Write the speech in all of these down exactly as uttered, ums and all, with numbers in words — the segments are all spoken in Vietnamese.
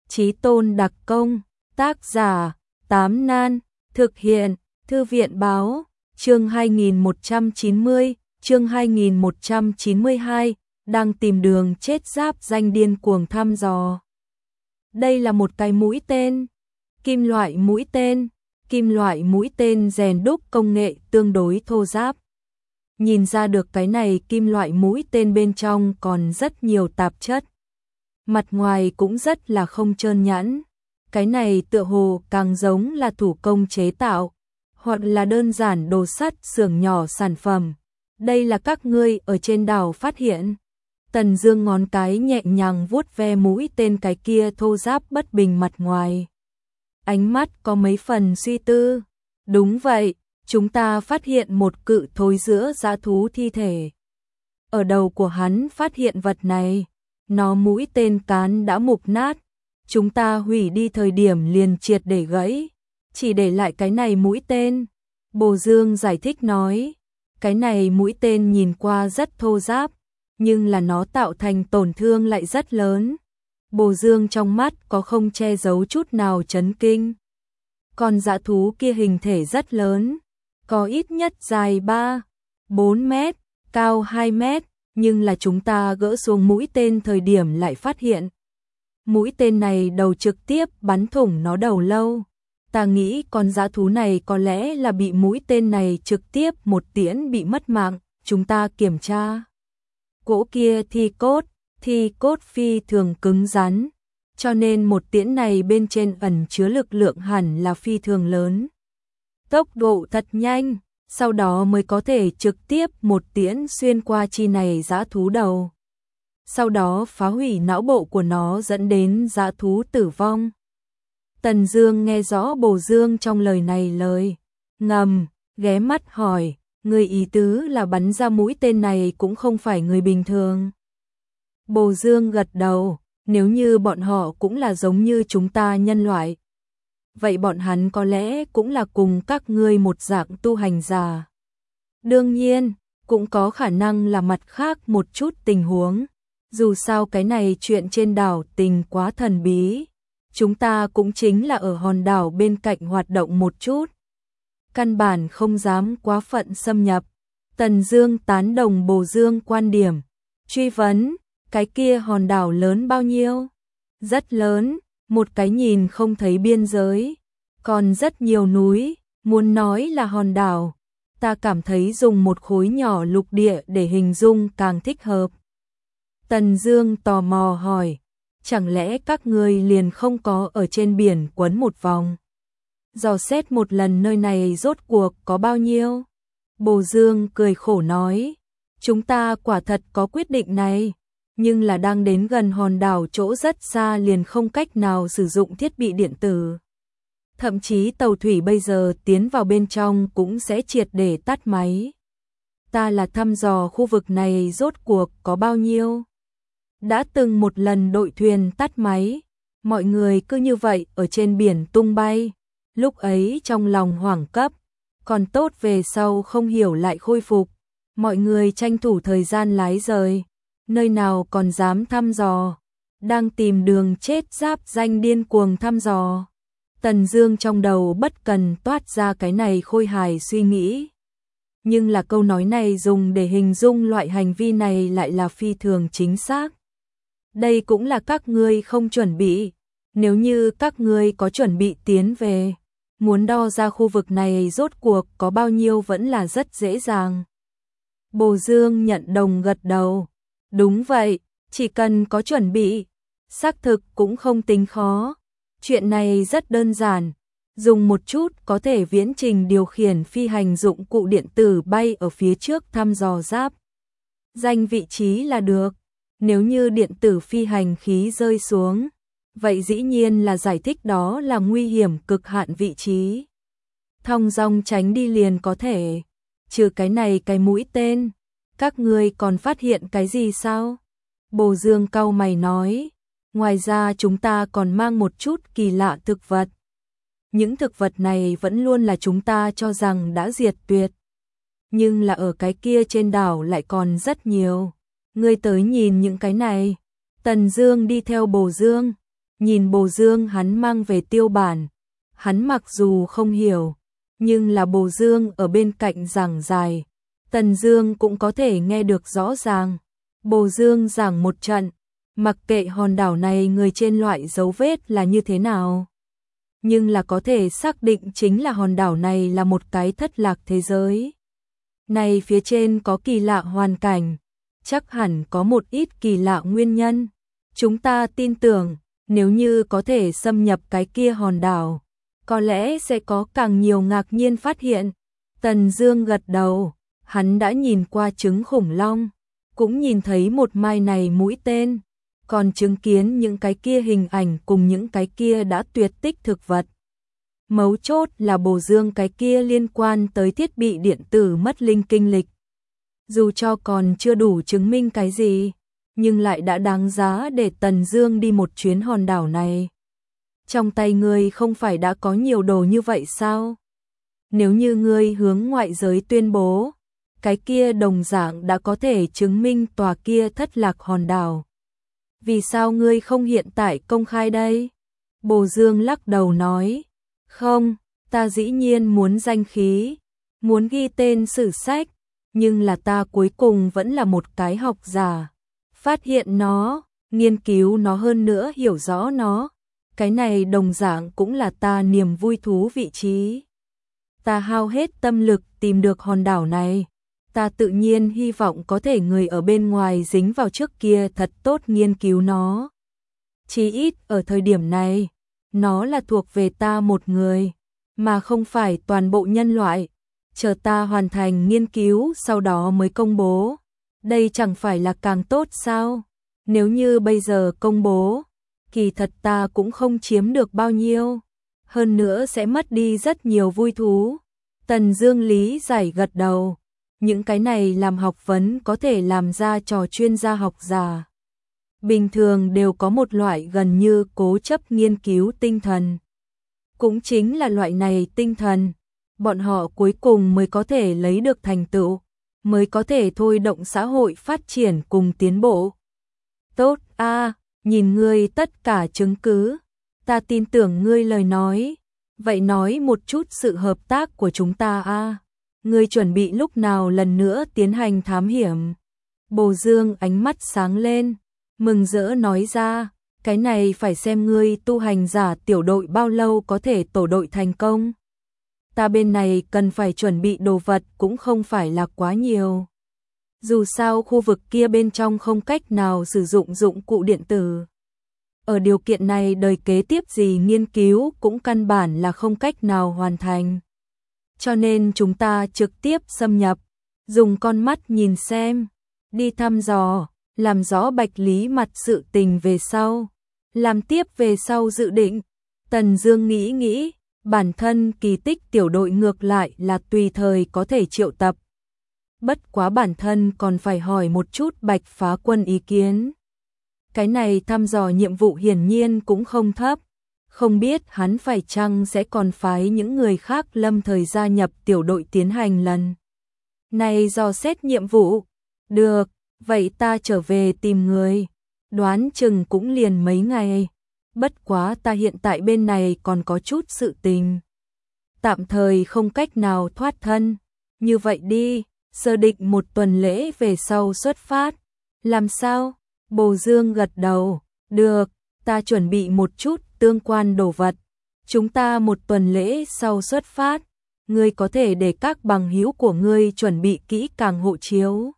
Chí Tôn đặc công, tác giả, Tám Nan, thực hiện, Thư viện báo, chương hai nghìn một trăm chín mươi, chương hai nghìn một trăm chín mươi hai, đang tìm đường chết giáp danh điên cuồng thăm dò. Đây là một cái mũi tên, kim loại mũi tên, kim loại mũi tên rèn đúc công nghệ tương đối thô ráp. Nhìn ra được cái này kim loại mũi tên bên trong còn rất nhiều tạp chất. Mặt ngoài cũng rất là không trơn nhẵn. Cái này tựa hồ càng giống là thủ công chế tạo, hoặc là đơn giản đồ sắt xưởng nhỏ sản phẩm. Đây là các ngươi ở trên đảo phát hiện. Tần Dương ngón cái nhẹ nhàng vuốt ve mũi tên cái kia thô ráp bất bình mặt ngoài. Ánh mắt có mấy phần suy tư. Đúng vậy, chúng ta phát hiện một cự thối giữa dã thú thi thể. Ở đầu của hắn phát hiện vật này, nó mũi tên cán đã mục nát. Chúng ta hủy đi thời điểm liền triệt để gãy, chỉ để lại cái này mũi tên. Bồ Dương giải thích nói, cái này mũi tên nhìn qua rất thô ráp, nhưng là nó tạo thành tổn thương lại rất lớn. Bồ Dương trong mắt có không che giấu chút nào chấn kinh. Con dã thú kia hình thể rất lớn, có ít nhất dài ba, bốn mét, cao hai mét, nhưng là chúng ta gỡ xuống mũi tên thời điểm lại phát hiện. Mũi tên này đầu trực tiếp bắn thủng nó đầu lâu. Ta nghĩ con dã thú này có lẽ là bị mũi tên này trực tiếp một tiễn bị mất mạng. Chúng ta kiểm tra cỗ kia thi cốt, thi cốt phi thường cứng rắn, cho nên một tiễn này bên trên ẩn chứa lực lượng hẳn là phi thường lớn. Tốc độ thật nhanh, sau đó mới có thể trực tiếp một tiễn xuyên qua chi này dã thú đầu. Sau đó phá hủy não bộ của nó dẫn đến dã thú tử vong. Tần Dương nghe rõ Bồ Dương trong lời này lời ngầm, ghé mắt hỏi, người ý tứ là bắn ra mũi tên này cũng không phải người bình thường. Bồ Dương gật đầu, nếu như bọn họ cũng là giống như chúng ta nhân loại, vậy bọn hắn có lẽ cũng là cùng các ngươi một dạng tu hành giả. Đương nhiên, cũng có khả năng là mặt khác một chút tình huống. Dù sao cái này chuyện trên đảo tình quá thần bí, chúng ta cũng chính là ở hòn đảo bên cạnh hoạt động một chút. Căn bản không dám quá phận xâm nhập. Tần Dương tán đồng Bồ Dương quan điểm, truy vấn, cái kia hòn đảo lớn bao nhiêu? Rất lớn, một cái nhìn không thấy biên giới, còn rất nhiều núi, muốn nói là hòn đảo, ta cảm thấy dùng một khối nhỏ lục địa để hình dung càng thích hợp. Tần Dương tò mò hỏi, chẳng lẽ các ngươi liền không có ở trên biển quấn một vòng, dò xét một lần nơi này rốt cuộc có bao nhiêu? Bồ Dương cười khổ nói, chúng ta quả thật có quyết định này, nhưng là đang đến gần hòn đảo chỗ rất xa liền không cách nào sử dụng thiết bị điện tử. Thậm chí tàu thủy bây giờ tiến vào bên trong cũng sẽ triệt để tắt máy. Ta là thăm dò khu vực này rốt cuộc có bao nhiêu. Đã từng một lần đội thuyền tắt máy, mọi người cứ như vậy ở trên biển tung bay. Lúc ấy trong lòng hoảng cấp, còn tốt về sau không hiểu lại khôi phục. Mọi người tranh thủ thời gian lái rời, nơi nào còn dám thăm dò, đang tìm đường chết giáp danh điên cuồng thăm dò. Tần Dương trong đầu bất cần toát ra cái này khôi hài suy nghĩ. Nhưng là câu nói này dùng để hình dung loại hành vi này lại là phi thường chính xác. Đây cũng là các ngươi không chuẩn bị. Nếu như các ngươi có chuẩn bị tiến về, muốn đo ra khu vực này rốt cuộc có bao nhiêu vẫn là rất dễ dàng. Bồ Dương nhận đồng gật đầu. Đúng vậy, chỉ cần có chuẩn bị, xác thực cũng không tính khó. Chuyện này rất đơn giản, dùng một chút có thể viễn trình điều khiển phi hành dụng cụ điện tử bay ở phía trước thăm dò giáp danh vị trí là được. Nếu như điện tử phi hành khí rơi xuống, vậy dĩ nhiên là giải thích đó là nguy hiểm cực hạn vị trí. Thong dong tránh đi liền có thể. Trừ cái này cái mũi tên, các ngươi còn phát hiện cái gì sao? Bồ Dương cau mày nói, ngoài ra chúng ta còn mang một chút kỳ lạ thực vật. Những thực vật này vẫn luôn là chúng ta cho rằng đã diệt tuyệt. Nhưng là ở cái kia trên đảo lại còn rất nhiều. Ngươi tới nhìn những cái này. Tần Dương đi theo Bồ Dương, nhìn Bồ Dương hắn mang về tiêu bản, hắn mặc dù không hiểu, nhưng là Bồ Dương ở bên cạnh giảng giải, Tần Dương cũng có thể nghe được rõ ràng. Bồ Dương giảng một trận, mặc kệ hòn đảo này người trên loại dấu vết là như thế nào, nhưng là có thể xác định chính là hòn đảo này là một cái thất lạc thế giới. Này phía trên có kỳ lạ hoàn cảnh, chắc hẳn có một ít kỳ lạ nguyên nhân. Chúng ta tin tưởng, nếu như có thể xâm nhập cái kia hòn đảo, có lẽ sẽ có càng nhiều ngạc nhiên phát hiện. Tần Dương gật đầu, hắn đã nhìn qua trứng khủng long, cũng nhìn thấy một mai này mũi tên, còn chứng kiến những cái kia hình ảnh cùng những cái kia đã tuyệt tích thực vật. Mấu chốt là Bồ Dương cái kia liên quan tới thiết bị điện tử mất linh kinh lịch. Dù cho còn chưa đủ chứng minh cái gì, nhưng lại đã đáng giá để Tần Dương đi một chuyến hòn đảo này. Trong tay ngươi không phải đã có nhiều đồ như vậy sao? Nếu như ngươi hướng ngoại giới tuyên bố, cái kia đồng dạng đã có thể chứng minh tòa kia thất lạc hòn đảo. Vì sao ngươi không hiện tại công khai đây? Bồ Dương lắc đầu nói, không, ta dĩ nhiên muốn danh khí, muốn ghi tên sử sách, nhưng là ta cuối cùng vẫn là một cái học giả. Phát hiện nó, nghiên cứu nó hơn nữa hiểu rõ nó, cái này đồng dạng cũng là ta niềm vui thú vị trí. Ta hao hết tâm lực tìm được hòn đảo này, ta tự nhiên hy vọng có thể người ở bên ngoài dính vào trước kia thật tốt nghiên cứu nó. Chí ít ở thời điểm này, nó là thuộc về ta một người, mà không phải toàn bộ nhân loại. Chờ ta hoàn thành nghiên cứu sau đó mới công bố. Đây chẳng phải là càng tốt sao? Nếu như bây giờ công bố, kỳ thật ta cũng không chiếm được bao nhiêu, hơn nữa sẽ mất đi rất nhiều vui thú. Tần Dương lý giải gật đầu, những cái này làm học vấn có thể làm ra trò chuyên gia học giả. Bình thường đều có một loại gần như cố chấp nghiên cứu tinh thần. Cũng chính là loại này tinh thần, bọn họ cuối cùng mới có thể lấy được thành tựu, mới có thể thôi động xã hội phát triển cùng tiến bộ. Tốt a, à, nhìn ngươi tất cả chứng cứ, ta tin tưởng ngươi lời nói, vậy nói một chút sự hợp tác của chúng ta a. À. Ngươi chuẩn bị lúc nào lần nữa tiến hành thám hiểm? Bồ Dương ánh mắt sáng lên, mừng rỡ nói ra, cái này phải xem ngươi tu hành giả tiểu đội bao lâu có thể tổ đội thành công. Ta bên này cần phải chuẩn bị đồ vật cũng không phải là quá nhiều. Dù sao khu vực kia bên trong không cách nào sử dụng dụng cụ điện tử. Ở điều kiện này đời kế tiếp gì nghiên cứu cũng căn bản là không cách nào hoàn thành. Cho nên chúng ta trực tiếp xâm nhập, dùng con mắt nhìn xem, đi thăm dò, làm rõ Bạch Lý mặt sự tình về sau, làm tiếp về sau dự định. Tần Dương nghĩ nghĩ, bản thân kỳ tích tiểu đội ngược lại là tùy thời có thể triệu tập. Bất quá bản thân còn phải hỏi một chút Bạch Phá Quân ý kiến. Cái này thăm dò nhiệm vụ hiển nhiên cũng không thấp, không biết hắn phải chăng sẽ còn phái những người khác lâm thời gia nhập tiểu đội tiến hành lần này dò xét nhiệm vụ. Được, vậy ta trở về tìm người, đoán chừng cũng liền mấy ngày. Bất quá ta hiện tại bên này còn có chút sự tình, tạm thời không cách nào thoát thân. Như vậy đi, sơ định một tuần lễ về sau xuất phát. Làm sao? Bồ Dương gật đầu, được, ta chuẩn bị một chút tương quan đồ vật. Chúng ta một tuần lễ sau xuất phát, ngươi có thể để các bằng hữu của ngươi chuẩn bị kỹ càng hộ chiếu.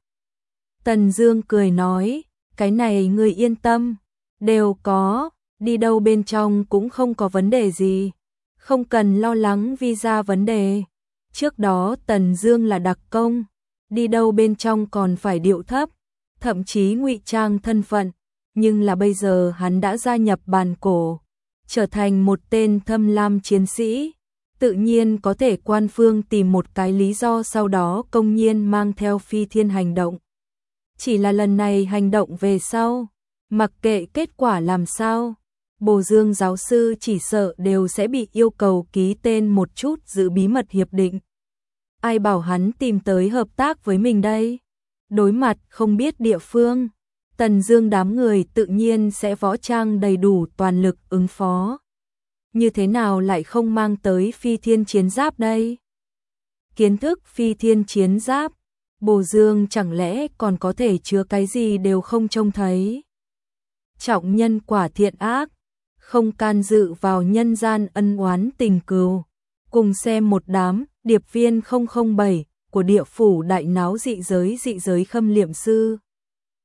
Tần Dương cười nói, cái này ngươi yên tâm, đều có, đi đâu bên trong cũng không có vấn đề gì, không cần lo lắng visa vấn đề. Trước đó Tần Dương là đặc công, đi đâu bên trong còn phải điệu thấp, thậm chí ngụy trang thân phận, nhưng là bây giờ hắn đã gia nhập bàn cổ, trở thành một tên thâm lam chiến sĩ, tự nhiên có thể quan phương tìm một cái lý do sau đó công nhiên mang theo phi thiên hành động. Chỉ là lần này hành động về sau, mặc kệ kết quả làm sao, Bồ Dương giáo sư chỉ sợ đều sẽ bị yêu cầu ký tên một chút giữ bí mật hiệp định. Ai bảo hắn tìm tới hợp tác với mình đây? Đối mặt không biết địa phương, Tần Dương đám người tự nhiên sẽ võ trang đầy đủ toàn lực ứng phó. Như thế nào lại không mang tới phi thiên chiến giáp đây? Kiến thức phi thiên chiến giáp, Bồ Dương chẳng lẽ còn có thể chứa cái gì đều không trông thấy? Trọng nhân quả thiện ác, không can dự vào nhân gian ân oán tình cừu. Cùng xem một đám điệp viên không không bảy của địa phủ đại náo dị giới dị giới khâm liệm sư.